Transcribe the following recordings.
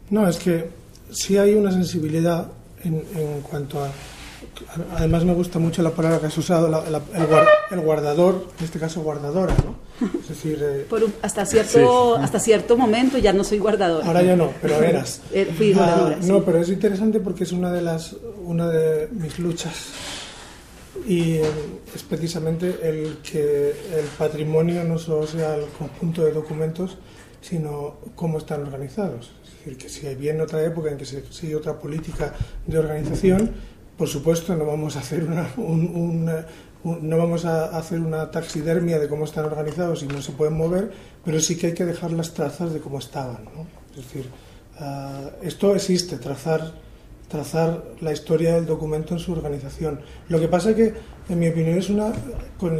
No, es que sí hay una sensibilidad en cuanto a... Además me gusta mucho la palabra que has usado, el guardador, en este caso guardadora, ¿no? Es decir... hasta cierto momento ya no soy guardadora. Ahora ya no, pero eras. Fui guardadora, sí. No, pero es interesante porque es una de mis luchas. Y es precisamente el que el patrimonio no solo sea el conjunto de documentos, sino cómo están organizados. Es decir, que si hay bien otra época en que se sigue otra política de organización, por supuesto no vamos a hacer no vamos a hacer una taxidermia de cómo están organizados y no se pueden mover, pero sí que hay que dejar las trazas de cómo estaban, ¿no? Es decir, esto existe, trazar la historia del documento en su organización. Lo que pasa es que, en mi opinión, con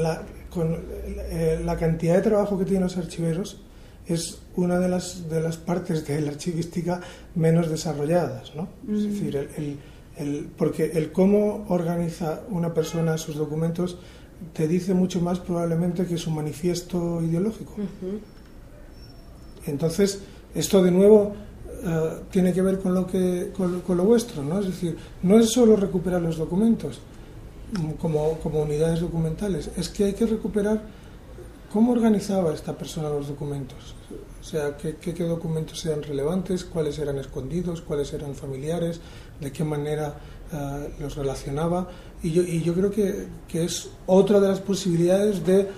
la cantidad de trabajo que tienen los archiveros, es una de las partes de la archivística menos desarrolladas, ¿no? Es decir, porque el cómo organiza una persona sus documentos te dice mucho más probablemente que su manifiesto ideológico. Entonces, esto de nuevo tiene que ver con lo vuestro, ¿no? Es decir, no es solo recuperar los documentos como unidades documentales, es que hay que recuperar cómo organizaba esta persona los documentos. O sea, qué documentos eran relevantes, cuáles eran escondidos, cuáles eran familiares, de qué manera los relacionaba. Y yo creo que es otra de las posibilidades de,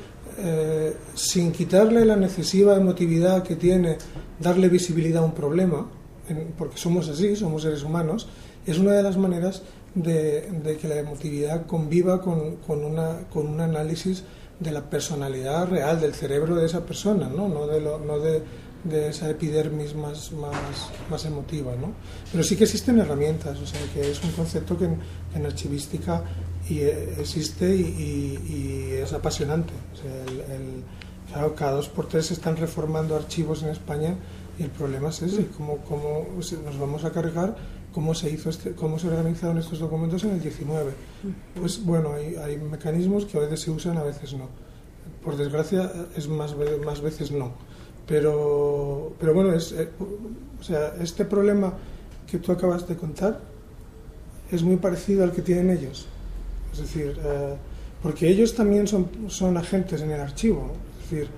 sin quitarle la excesiva emotividad que tiene darle visibilidad a un problema, porque somos así, somos seres humanos, es una de las maneras de que la emotividad conviva con un análisis de la personalidad real, del cerebro de esa persona, no de esa epidermis más emotiva, ¿no? Pero sí que existen herramientas, o sea, que es un concepto que en archivística existe y es apasionante. O sea, claro, cada 2 por 3 se están reformando archivos en España y el problema es ese, cómo nos vamos a cargar cómo se organizaron estos documentos en el 19. Pues bueno, hay mecanismos que a veces se usan, a veces no. Por desgracia, es más veces no. Pero bueno, o sea, este problema que tú acabas de contar es muy parecido al que tienen ellos. Es decir, porque ellos también son agentes en el archivo. Es decir,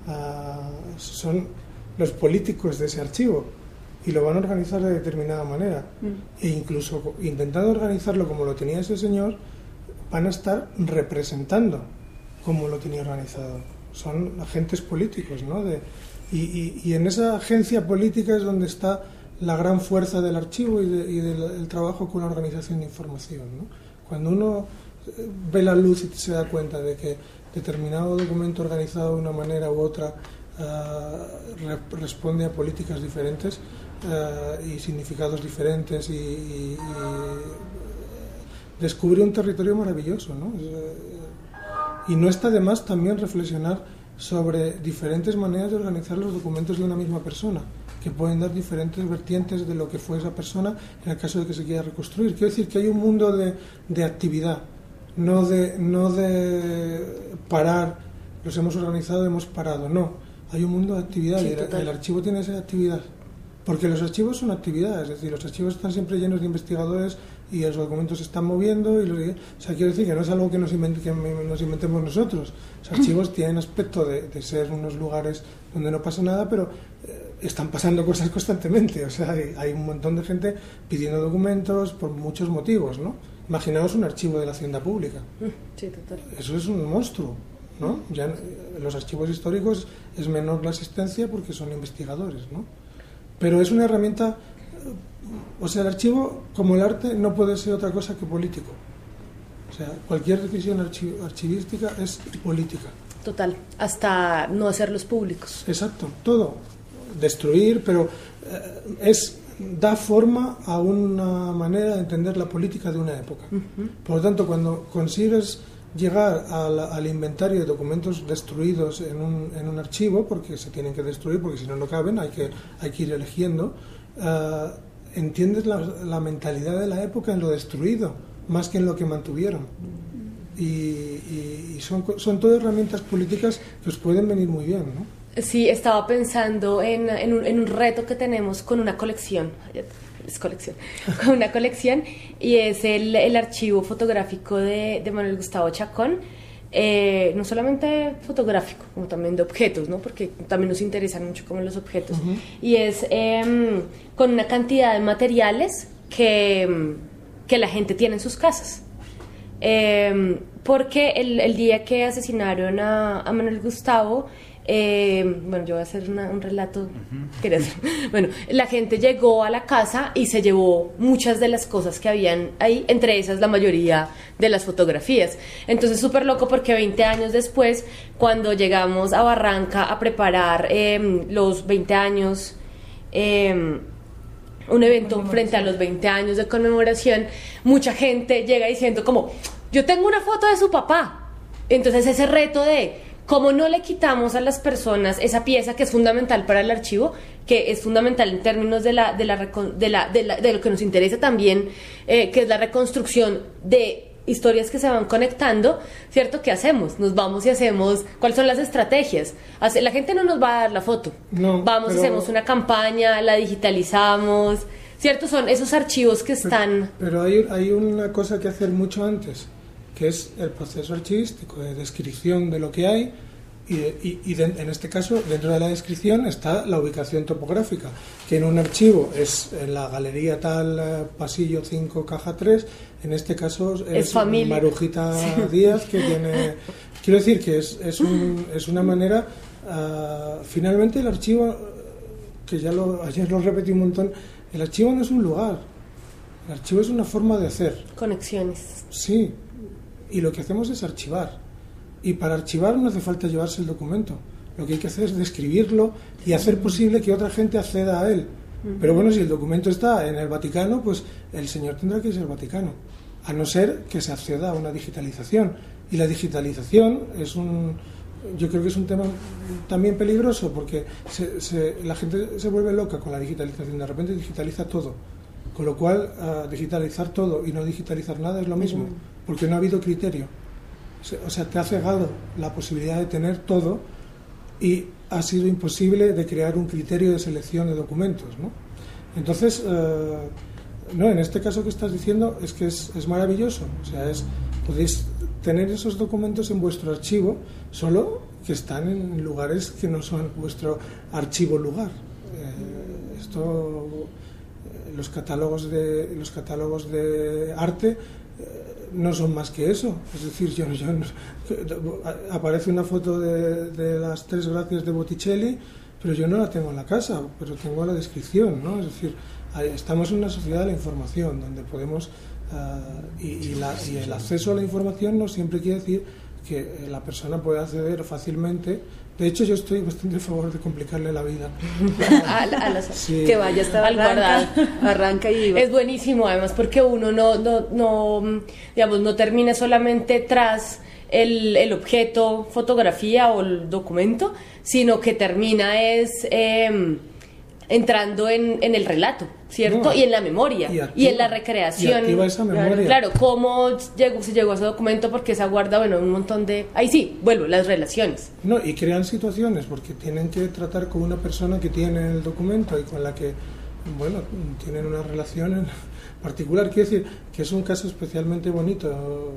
son los políticos de ese archivo y lo van a organizar de determinada manera. E incluso intentando organizarlo como lo tenía ese señor, van a estar representando cómo lo tenía organizado. Son agentes políticos, ¿no? Y en esa agencia política es donde está la gran fuerza del archivo y del trabajo con la organización de información, ¿no? Cuando uno ve la luz y se da cuenta de que determinado documento organizado de una manera u otra responde a políticas diferentes y significados diferentes y descubre un territorio maravilloso, ¿no? Y no está de más también reflexionar sobre diferentes maneras de organizar los documentos de una misma persona, que pueden dar diferentes vertientes de lo que fue esa persona en el caso de que se quiera reconstruir. Quiero decir que hay un mundo de actividad, no de parar, los hemos organizado, hemos parado, no. Hay un mundo de actividad, sí, y el archivo tiene esa actividad. Porque los archivos son actividades, es decir, los archivos están siempre llenos de investigadores y los documentos se están moviendo. O sea, quiero decir que no es algo que nos inventemos nosotros. Los archivos tienen aspecto de ser unos lugares donde no pasa nada, pero están pasando cosas constantemente. O sea, hay un montón de gente pidiendo documentos por muchos motivos, ¿no? Imaginaos un archivo de la Hacienda Pública. Sí, total. Eso es un monstruo, ¿no? Ya en los archivos históricos es menor la asistencia porque son investigadores, ¿no? Pero es una herramienta, o sea, el archivo, como el arte, no puede ser otra cosa que político. O sea, cualquier decisión archivística es política. Total, hasta no hacerlos públicos. Exacto, todo. Destruir, pero da forma a una manera de entender la política de una época. Por lo tanto, cuando consigues llegar al inventario de documentos destruidos en un archivo, porque se tienen que destruir, porque si no, no caben, hay que ir eligiendo, entiendes la mentalidad de la época en lo destruido, más que en lo que mantuvieron. Y son todas herramientas políticas que os pueden venir muy bien, ¿no? Sí, estaba pensando en un reto que tenemos con una colección, con una colección, y es el archivo fotográfico de Manuel Gustavo Chacón, no solamente fotográfico, como también de objetos, ¿no? Porque también nos interesan mucho como los objetos, y es con una cantidad de materiales que la gente tiene en sus casas. Porque el día que asesinaron a Manuel Gustavo, bueno, yo voy a hacer un relato. Bueno, la gente llegó a la casa y se llevó muchas de las cosas que habían ahí, entre esas la mayoría de las fotografías. Entonces súper loco porque 20 años después, cuando llegamos a Barranca a preparar los 20 años, un evento frente a los 20 años de conmemoración, mucha gente llega diciendo como, yo tengo una foto de su papá. Entonces ese reto de cómo no le quitamos a las personas esa pieza que es fundamental para el archivo, que es fundamental en términos de lo que nos interesa también, que es la reconstrucción de historias que se van conectando, ¿cierto? ¿Qué hacemos? Nos vamos y hacemos, ¿cuáles son las estrategias? La gente no nos va a dar la foto, no, vamos, hacemos una campaña, la digitalizamos, ¿cierto? Son esos archivos que están... Pero hay una cosa que hacer mucho antes, que es el proceso archivístico de descripción de lo que hay, en este caso, dentro de la descripción está la ubicación topográfica, que en un archivo es en la galería tal, pasillo 5, caja 3, en este caso es Marujita Díaz, que tiene... Quiero decir que es una manera... finalmente el archivo, que ayer lo repetí un montón, el archivo no es un lugar, el archivo es una forma de hacer. Conexiones. Sí, y lo que hacemos es archivar. Y para archivar no hace falta llevarse el documento. Lo que hay que hacer es describirlo y hacer posible que otra gente acceda a él. Pero bueno, si el documento está en el Vaticano, pues el señor tendrá que ir al Vaticano, a no ser que se acceda a una digitalización. Y la digitalización yo creo que es un tema también peligroso, porque la gente se vuelve loca con la digitalización. De repente digitaliza todo, con lo cual digitalizar todo y no digitalizar nada es lo mismo, porque no ha habido criterio. O sea, te ha cegado la posibilidad de tener todo y ha sido imposible de crear un criterio de selección de documentos, ¿no? Entonces, no, en este caso que estás diciendo es que es maravilloso. O sea, podéis tener esos documentos en vuestro archivo, solo que están en lugares que no son vuestro archivo lugar. Los catálogos de arte no son más que eso. Es decir, aparece una foto de las Tres Gracias de Botticelli, pero yo no la tengo en la casa, pero tengo la descripción, ¿no? Es decir, estamos en una sociedad de la información donde podemos y el acceso a la información no siempre quiere decir que la persona puede acceder fácilmente. De hecho, yo estoy bastante a favor de complicarle la vida. Sí. Que vaya hasta Barranca y... Es buenísimo, además, porque uno no termina solamente tras el objeto, fotografía o el documento, sino que termina entrando en el relato, ¿cierto? No, y en la memoria, y en la recreación. Y activa esa memoria. Claro, cómo se llegó a ese documento, porque se guarda, un montón de... Ahí sí, las relaciones. No, y crean situaciones, porque tienen que tratar con una persona que tiene el documento y con la que, tienen una relación en particular. Quiero decir que es un caso especialmente bonito,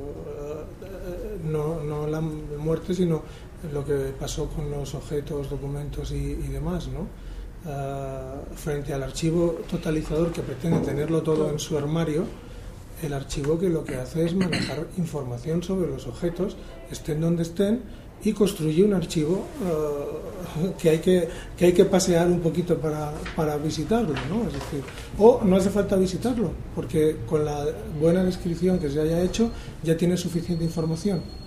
no la muerte, sino lo que pasó con los objetos, documentos y demás, ¿no? Frente al archivo totalizador que pretende tenerlo todo en su armario, el archivo que lo que hace es manejar información sobre los objetos, estén donde estén, y construye un archivo que hay que pasear un poquito para visitarlo, ¿no? Es decir, o no hace falta visitarlo, porque con la buena descripción que se haya hecho ya tiene suficiente información.